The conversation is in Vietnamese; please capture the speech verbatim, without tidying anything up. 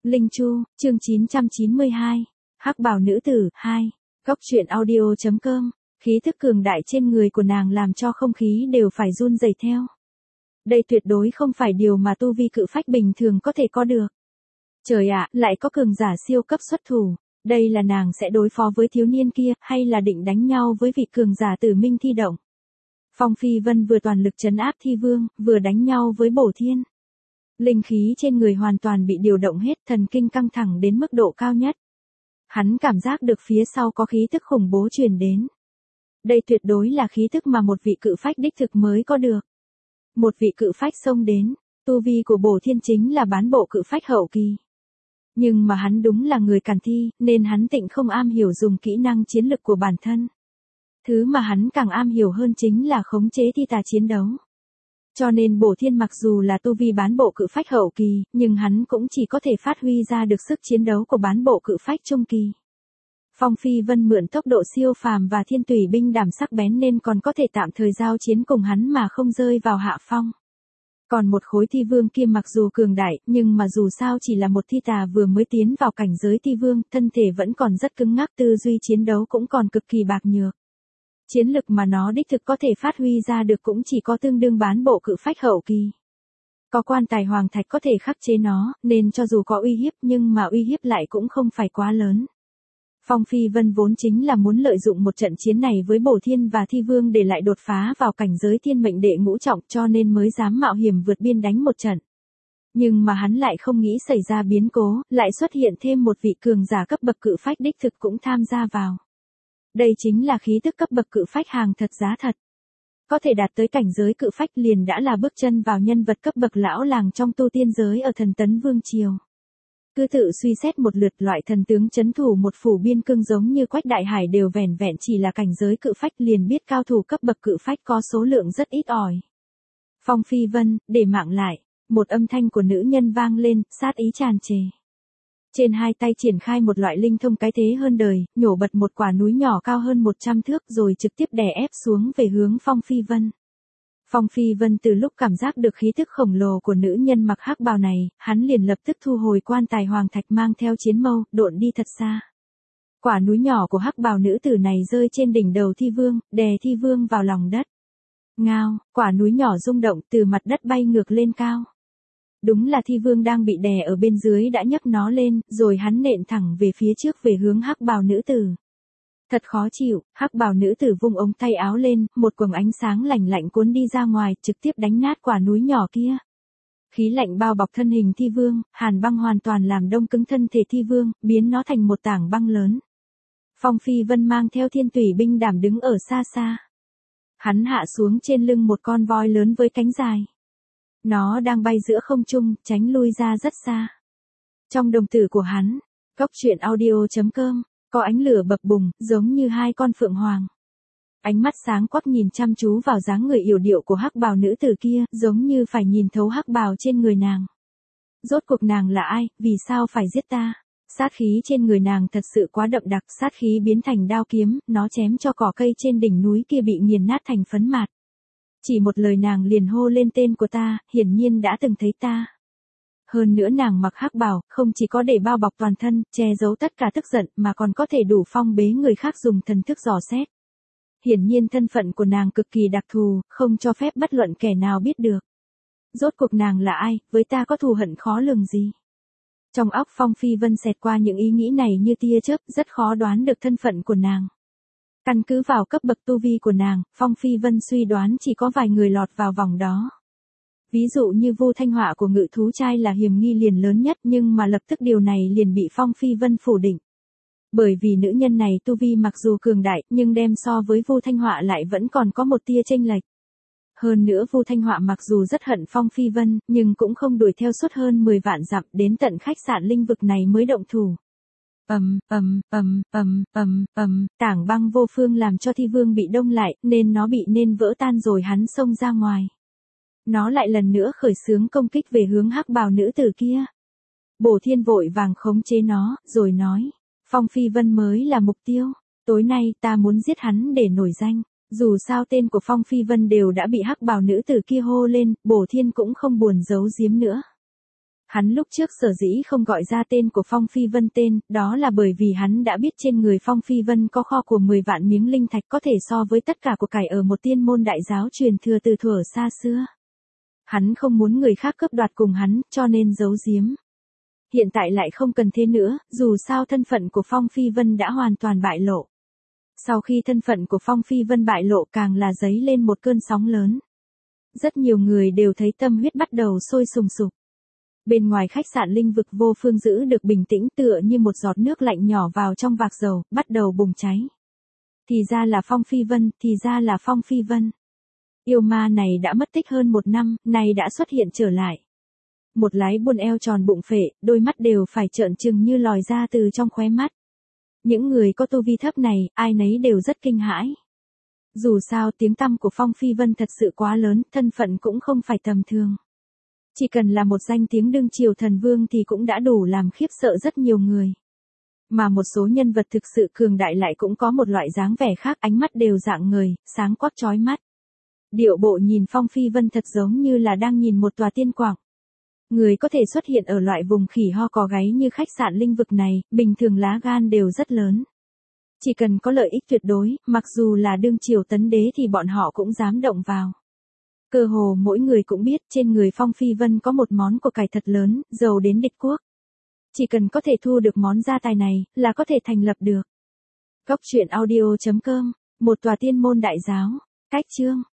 Linh Chu, chương chín trăm chín mươi hai. Hắc bào nữ tử, hai. Góc truyện audio chấm com. Khí thức cường đại trên người của nàng làm cho không khí đều phải run rẩy theo. Đây tuyệt đối không phải điều mà tu vi cự phách bình thường có thể có được. Trời ạ, lại có cường giả siêu cấp xuất thủ. Đây là nàng sẽ đối phó với thiếu niên kia, hay là định đánh nhau với vị cường giả Tử Minh Thi Động? Phong Phi Vân vừa toàn lực trấn áp Thi Vương, vừa đánh nhau với Bổ Thiên. Linh khí trên người hoàn toàn bị điều động hết, thần kinh căng thẳng đến mức độ cao nhất. Hắn cảm giác được phía sau có khí tức khủng bố truyền đến. Đây tuyệt đối là khí tức mà một vị cự phách đích thực mới có được. Một vị cự phách xông đến, tu vi của Bổ Thiên chính là bán bộ cự phách hậu kỳ. Nhưng mà hắn đúng là người càn thi, nên hắn tịnh không am hiểu dùng kỹ năng chiến lực của bản thân. Thứ mà hắn càng am hiểu hơn chính là khống chế thi tà chiến đấu. Cho nên Bổ Thiên mặc dù là tu vi bán bộ cự phách hậu kỳ, nhưng hắn cũng chỉ có thể phát huy ra được sức chiến đấu của bán bộ cự phách trung kỳ. Phong Phi Vân mượn tốc độ siêu phàm và thiên tùy binh đảm sắc bén nên còn có thể tạm thời giao chiến cùng hắn mà không rơi vào hạ phong. Còn một khối thi vương kia mặc dù cường đại, nhưng mà dù sao chỉ là một thi tà vừa mới tiến vào cảnh giới thi vương, thân thể vẫn còn rất cứng ngắc, tư duy chiến đấu cũng còn cực kỳ bạc nhược. Chiến lực mà nó đích thực có thể phát huy ra được cũng chỉ có tương đương bán bộ cự phách hậu kỳ. Có quan tài hoàng thạch có thể khắc chế nó, nên cho dù có uy hiếp nhưng mà uy hiếp lại cũng không phải quá lớn. Phong Phi Vân vốn chính là muốn lợi dụng một trận chiến này với Bổ Thiên và Thi Vương để lại đột phá vào cảnh giới thiên mệnh đệ ngũ trọng, cho nên mới dám mạo hiểm vượt biên đánh một trận. Nhưng mà hắn lại không nghĩ xảy ra biến cố, lại xuất hiện thêm một vị cường giả cấp bậc cự phách đích thực cũng tham gia vào. Đây chính là khí tức cấp bậc cự phách hàng thật giá thật. Có thể đạt tới cảnh giới cự phách liền đã là bước chân vào nhân vật cấp bậc lão làng trong tu tiên giới ở Thần Tấn Vương Triều. Cứ tự suy xét một lượt, loại thần tướng chấn thủ một phủ biên cương giống như Quách Đại Hải đều vẻn vẹn chỉ là cảnh giới cự phách, liền biết cao thủ cấp bậc cự phách có số lượng rất ít ỏi. Phong Phi Vân, để mạng lại, một âm thanh của nữ nhân vang lên, sát ý tràn trề. Trên hai tay triển khai một loại linh thông cái thế hơn đời, nhổ bật một quả núi nhỏ cao hơn một trăm thước rồi trực tiếp đè ép xuống về hướng Phong Phi Vân. Phong Phi Vân từ lúc cảm giác được khí tức khổng lồ của nữ nhân mặc hắc bào này, hắn liền lập tức thu hồi quan tài hoàng thạch mang theo chiến mâu, độn đi thật xa. Quả núi nhỏ của hắc bào nữ tử này rơi trên đỉnh đầu Thi Vương, đè Thi Vương vào lòng đất. Ngao, quả núi nhỏ rung động từ mặt đất bay ngược lên cao. Đúng là Thi Vương đang bị đè ở bên dưới đã nhấc nó lên, rồi hắn nện thẳng về phía trước về hướng hắc bào nữ tử. Thật khó chịu, hắc bào nữ tử vung ống tay áo lên, một quầng ánh sáng lạnh lạnh cuốn đi ra ngoài, trực tiếp đánh nát quả núi nhỏ kia. Khí lạnh bao bọc thân hình Thi Vương, hàn băng hoàn toàn làm đông cứng thân thể Thi Vương, biến nó thành một tảng băng lớn. Phong Phi Vân mang theo thiên tùy binh đảm đứng ở xa xa. Hắn hạ xuống trên lưng một con voi lớn với cánh dài. Nó đang bay giữa không trung, tránh lui ra rất xa. Trong đồng tử của hắn, góc truyện audio chấm com, có ánh lửa bập bùng, giống như hai con phượng hoàng. Ánh mắt sáng quắc nhìn chăm chú vào dáng người yểu điệu của hắc bào nữ tử kia, giống như phải nhìn thấu hắc bào trên người nàng. Rốt cuộc nàng là ai, vì sao phải giết ta? Sát khí trên người nàng thật sự quá đậm đặc, sát khí biến thành đao kiếm, nó chém cho cỏ cây trên đỉnh núi kia bị nghiền nát thành phấn mạt. Chỉ một lời nàng liền hô lên tên của ta, hiển nhiên đã từng thấy ta. Hơn nữa nàng mặc hắc bào, không chỉ có để bao bọc toàn thân, che giấu tất cả tức giận, mà còn có thể đủ phong bế người khác dùng thần thức dò xét. Hiển nhiên thân phận của nàng cực kỳ đặc thù, không cho phép bất luận kẻ nào biết được. Rốt cuộc nàng là ai, với ta có thù hận khó lường gì? Trong óc Phong Phi Vân xẹt qua những ý nghĩ này như tia chớp, rất khó đoán được thân phận của nàng. Căn cứ vào cấp bậc tu vi của nàng, Phong Phi Vân suy đoán chỉ có vài người lọt vào vòng đó. Ví dụ như Vu Thanh Họa của Ngự Thú Trai là hiểm nghi liền lớn nhất, nhưng mà lập tức điều này liền bị Phong Phi Vân phủ định. Bởi vì nữ nhân này tu vi mặc dù cường đại, nhưng đem so với Vu Thanh Họa lại vẫn còn có một tia chênh lệch. Hơn nữa Vu Thanh Họa mặc dù rất hận Phong Phi Vân, nhưng cũng không đuổi theo suốt hơn mười vạn dặm, đến tận khách sạn linh vực này mới động thủ. Ầm, ầm, ầm, ầm, ầm, ầm, tảng băng vô phương làm cho Thi Vương bị đông lại, nên nó bị nên vỡ tan rồi hắn xông ra ngoài. Nó lại lần nữa khởi xướng công kích về hướng hắc bào nữ tử kia. Bổ Thiên vội vàng khống chế nó, rồi nói, Phong Phi Vân mới là mục tiêu, tối nay ta muốn giết hắn để nổi danh. Dù sao tên của Phong Phi Vân đều đã bị hắc bào nữ tử kia hô lên, Bổ Thiên cũng không buồn giấu giếm nữa. Hắn lúc trước sở dĩ không gọi ra tên của Phong Phi Vân tên, đó là bởi vì hắn đã biết trên người Phong Phi Vân có kho của mười vạn miếng linh thạch có thể so với tất cả của cải ở một tiên môn đại giáo truyền thừa từ thuở xa xưa. Hắn không muốn người khác cướp đoạt cùng hắn, cho nên giấu giếm. Hiện tại lại không cần thế nữa, dù sao thân phận của Phong Phi Vân đã hoàn toàn bại lộ. Sau khi thân phận của Phong Phi Vân bại lộ càng là dấy lên một cơn sóng lớn. Rất nhiều người đều thấy tâm huyết bắt đầu sôi sùng sục. Bên ngoài khách sạn linh vực vô phương giữ được bình tĩnh tựa như một giọt nước lạnh nhỏ vào trong vạc dầu, bắt đầu bùng cháy. Thì ra là Phong Phi Vân, thì ra là Phong Phi Vân. Yêu ma này đã mất tích hơn một năm, nay đã xuất hiện trở lại. Một lái buôn eo tròn bụng phệ, đôi mắt đều phải trợn trừng như lòi ra từ trong khóe mắt. Những người có tu vi thấp này, ai nấy đều rất kinh hãi. Dù sao tiếng tăm của Phong Phi Vân thật sự quá lớn, thân phận cũng không phải tầm thường. Chỉ cần là một danh tiếng đương triều thần vương thì cũng đã đủ làm khiếp sợ rất nhiều người. Mà một số nhân vật thực sự cường đại lại cũng có một loại dáng vẻ khác, ánh mắt đều rạng ngời, sáng quắc chói mắt. Điệu bộ nhìn Phong Phi Vân thật giống như là đang nhìn một tòa tiên quảng. Người có thể xuất hiện ở loại vùng khỉ ho cò gáy như khách sạn linh vực này, bình thường lá gan đều rất lớn. Chỉ cần có lợi ích tuyệt đối, mặc dù là đương triều tấn đế thì bọn họ cũng dám động vào. Cơ hồ mỗi người cũng biết trên người Phong Phi Vân có một món của cải thật lớn, giàu đến địch quốc. Chỉ cần có thể thu được món gia tài này, là có thể thành lập được. Góc truyện audio chấm com, một tòa tiên môn đại giáo, cách chương.